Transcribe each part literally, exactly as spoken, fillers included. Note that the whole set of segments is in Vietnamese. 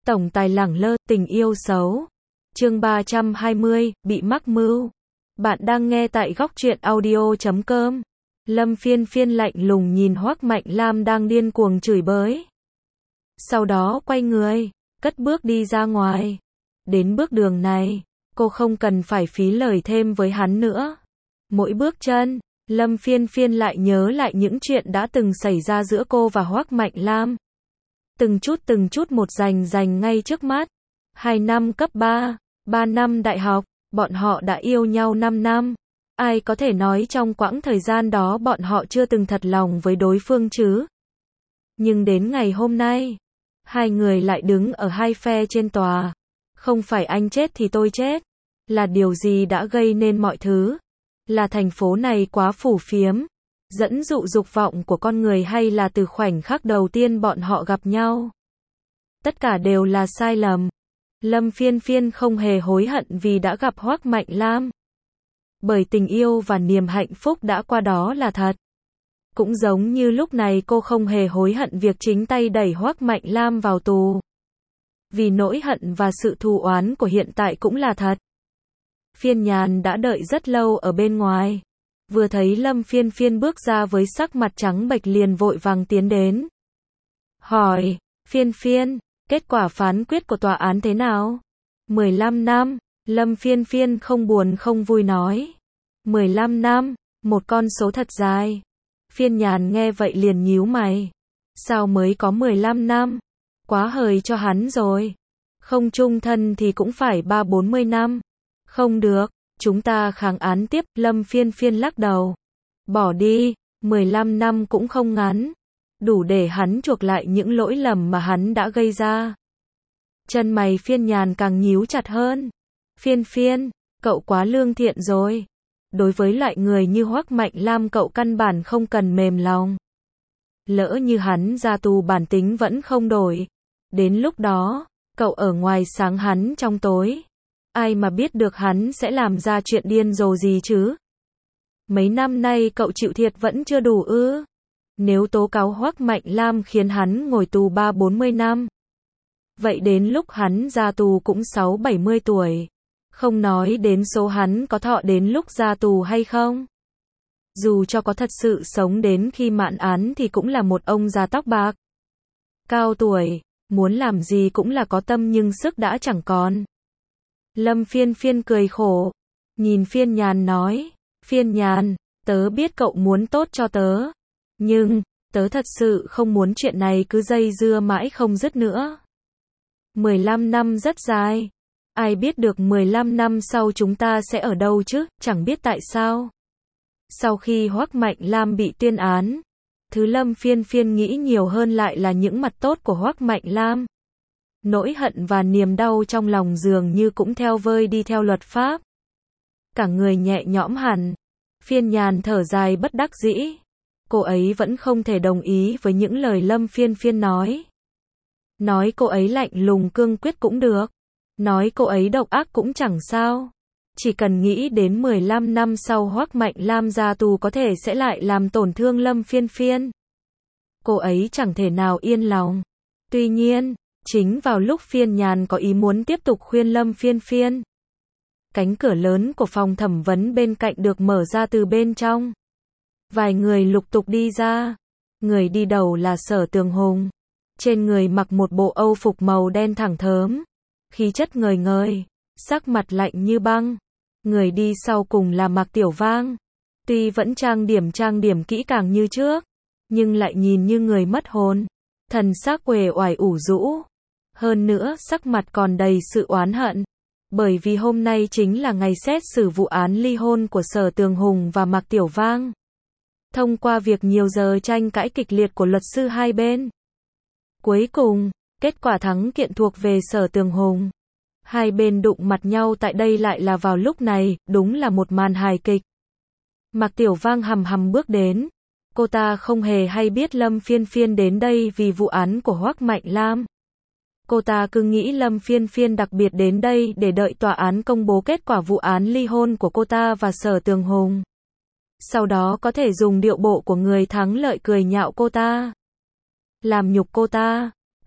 Tổng tài lẳng lơ, tình yêu xấu. Chương ba trăm hai mươi, bị mắc mưu. Bạn đang nghe tại góc truyện audio chấm com. Lâm Phiên Phiên lạnh lùng nhìn Hoắc Mạnh Lam đang điên cuồng chửi bới. Sau đó quay người, cất bước đi ra ngoài. Đến bước đường này, cô không cần phải phí lời thêm với hắn nữa. Mỗi bước chân, Lâm Phiên Phiên lại nhớ lại những chuyện đã từng xảy ra giữa cô và Hoắc Mạnh Lam. Từng chút từng chút một rành rành ngay trước mắt. Hai năm cấp ba, ba năm đại học, bọn họ đã yêu nhau năm năm. Ai có thể nói trong quãng thời gian đó bọn họ chưa từng thật lòng với đối phương chứ? Nhưng đến ngày hôm nay, hai người lại đứng ở hai phe trên tòa. Không phải anh chết thì tôi chết. Là điều gì đã gây nên mọi thứ? Là thành phố này quá phù phiếm, dẫn dụ dục vọng của con người, hay là từ khoảnh khắc đầu tiên bọn họ gặp nhau? Tất cả đều là sai lầm. Lâm Phiên Phiên không hề hối hận vì đã gặp Hoắc Mạnh Lam. Bởi tình yêu và niềm hạnh phúc đã qua đó là thật. Cũng giống như lúc này cô không hề hối hận việc chính tay đẩy Hoắc Mạnh Lam vào tù. Vì nỗi hận và sự thù oán của hiện tại cũng là thật. Phiên Nhàn đã đợi rất lâu ở bên ngoài. Vừa thấy Lâm Phiên Phiên bước ra với sắc mặt trắng bệch liền vội vàng tiến đến. Hỏi, Phiên Phiên, kết quả phán quyết của tòa án thế nào? mười lăm năm, Lâm Phiên Phiên không buồn không vui nói. mười lăm năm, một con số thật dài. Phiên Nhàn nghe vậy liền nhíu mày. Sao mới có mười lăm năm? Quá hời cho hắn rồi. Không chung thân thì cũng phải ba bốn mươi năm. Không được, chúng ta kháng án tiếp. Lâm Phiên Phiên lắc đầu. Bỏ đi, mười lăm năm cũng không ngắn. Đủ để hắn chuộc lại những lỗi lầm mà hắn đã gây ra. Chân mày Phiên Nhàn càng nhíu chặt hơn. Phiên Phiên, cậu quá lương thiện rồi. Đối với loại người như Hoắc Mạnh Lam cậu căn bản không cần mềm lòng. Lỡ như hắn ra tù bản tính vẫn không đổi. Đến lúc đó, cậu ở ngoài sáng hắn trong tối. Ai mà biết được hắn sẽ làm ra chuyện điên rồ gì chứ? Mấy năm nay cậu chịu thiệt vẫn chưa đủ ư? Nếu tố cáo Hoắc Mạnh Lam khiến hắn ngồi tù ba bốn mươi năm. Vậy đến lúc hắn ra tù cũng sáu bảy mươi tuổi. Không nói đến số hắn có thọ đến lúc ra tù hay không. Dù cho có thật sự sống đến khi mãn án thì cũng là một ông già tóc bạc. Cao tuổi, muốn làm gì cũng là có tâm nhưng sức đã chẳng còn. Lâm Phiên Phiên cười khổ. Nhìn Phiên Nhàn nói. Phiên Nhàn, tớ biết cậu muốn tốt cho tớ. Nhưng, tớ thật sự không muốn chuyện này cứ dây dưa mãi không dứt nữa. mười lăm năm rất dài. Ai biết được mười lăm năm sau chúng ta sẽ ở đâu chứ, chẳng biết tại sao. Sau khi Hoắc Mạnh Lam bị tuyên án, thứ Lâm Phiên Phiên nghĩ nhiều hơn lại là những mặt tốt của Hoắc Mạnh Lam. Nỗi hận và niềm đau trong lòng dường như cũng theo vơi đi theo luật pháp. Cả người nhẹ nhõm hẳn. Phiên Nhàn thở dài bất đắc dĩ. Cô ấy vẫn không thể đồng ý với những lời Lâm Phiên Phiên nói. Nói cô ấy lạnh lùng cương quyết cũng được. Nói cô ấy độc ác cũng chẳng sao. Chỉ cần nghĩ đến mười lăm năm sau Hoắc Mạnh Lam ra tù có thể sẽ lại làm tổn thương Lâm Phiên Phiên. Cô ấy chẳng thể nào yên lòng. Tuy nhiên, chính vào lúc Phiên Nhàn có ý muốn tiếp tục khuyên Lâm Phiên Phiên. Cánh cửa lớn của phòng thẩm vấn bên cạnh được mở ra từ bên trong. Vài người lục tục đi ra. Người đi đầu là Sở Tường Hùng. Trên người mặc một bộ âu phục màu đen thẳng thớm. Khí chất ngời ngời, sắc mặt lạnh như băng. Người đi sau cùng là Mạc Tiểu Vang. Tuy vẫn trang điểm trang điểm kỹ càng như trước, nhưng lại nhìn như người mất hồn. Thần sắc uể oải ủ rũ. Hơn nữa sắc mặt còn đầy sự oán hận. Bởi vì hôm nay chính là ngày xét xử vụ án ly hôn của Sở Tường Hùng và Mạc Tiểu Vang. Thông qua việc nhiều giờ tranh cãi kịch liệt của luật sư hai bên, cuối cùng, kết quả thắng kiện thuộc về Sở Tường Hùng. Hai bên đụng mặt nhau tại đây lại là vào lúc này, đúng là một màn hài kịch. Mạc Tiểu Vang hầm hầm bước đến. Cô ta không hề hay biết Lâm Phiên Phiên đến đây vì vụ án của Hoắc Mạnh Lam. Cô ta cứ nghĩ Lâm Phiên Phiên đặc biệt đến đây để đợi tòa án công bố kết quả vụ án ly hôn của cô ta và Sở Tường Hùng. Sau đó có thể dùng điệu bộ của người thắng lợi cười nhạo cô ta. Làm nhục cô ta.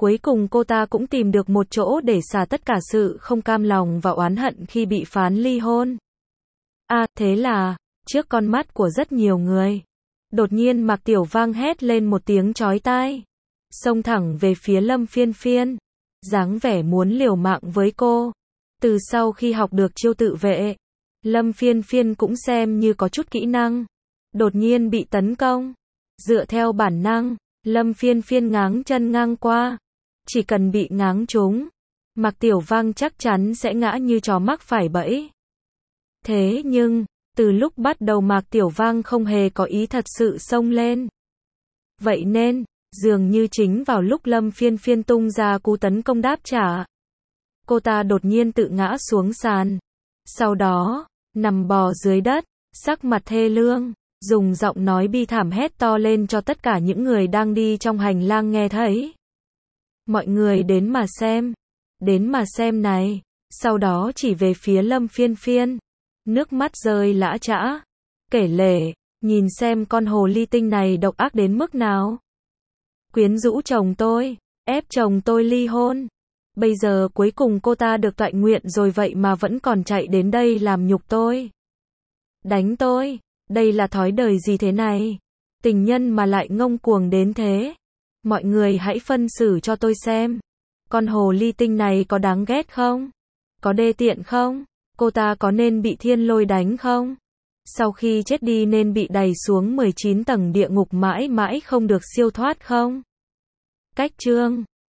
Cuối cùng cô ta cũng tìm được một chỗ để xả tất cả sự không cam lòng và oán hận khi bị phán ly hôn. À, thế là, trước con mắt của rất nhiều người, đột nhiên Mạc Tiểu Vang hét lên một tiếng chói tai, xông thẳng về phía Lâm Phiên Phiên, dáng vẻ muốn liều mạng với cô. Từ sau khi học được chiêu tự vệ, Lâm Phiên Phiên cũng xem như có chút kỹ năng. Đột nhiên bị tấn công, dựa theo bản năng, Lâm Phiên Phiên ngáng chân ngang qua. Chỉ cần bị ngáng trúng, Mạc Tiểu Vang chắc chắn sẽ ngã như chó mắc phải bẫy. Thế nhưng, từ lúc bắt đầu Mạc Tiểu Vang không hề có ý thật sự xông lên. Vậy nên, dường như chính vào lúc Lâm Phiên Phiên tung ra cú tấn công đáp trả, cô ta đột nhiên tự ngã xuống sàn. Sau đó, nằm bò dưới đất, sắc mặt thê lương, dùng giọng nói bi thảm hét to lên cho tất cả những người đang đi trong hành lang nghe thấy. Mọi người đến mà xem, đến mà xem này. Sau đó chỉ về phía Lâm Phiên Phiên, nước mắt rơi lã chã, kể lể, nhìn xem con hồ ly tinh này độc ác đến mức nào. Quyến rũ chồng tôi, ép chồng tôi ly hôn. Bây giờ cuối cùng cô ta được toại nguyện rồi vậy mà vẫn còn chạy đến đây làm nhục tôi. Đánh tôi, đây là thói đời gì thế này? Tình nhân mà lại ngông cuồng đến thế. Mọi người hãy phân xử cho tôi xem. Con hồ ly tinh này có đáng ghét không? Có đê tiện không? Cô ta có nên bị thiên lôi đánh không? Sau khi chết đi nên bị đày xuống mười chín tầng địa ngục mãi mãi không được siêu thoát không? Cách chương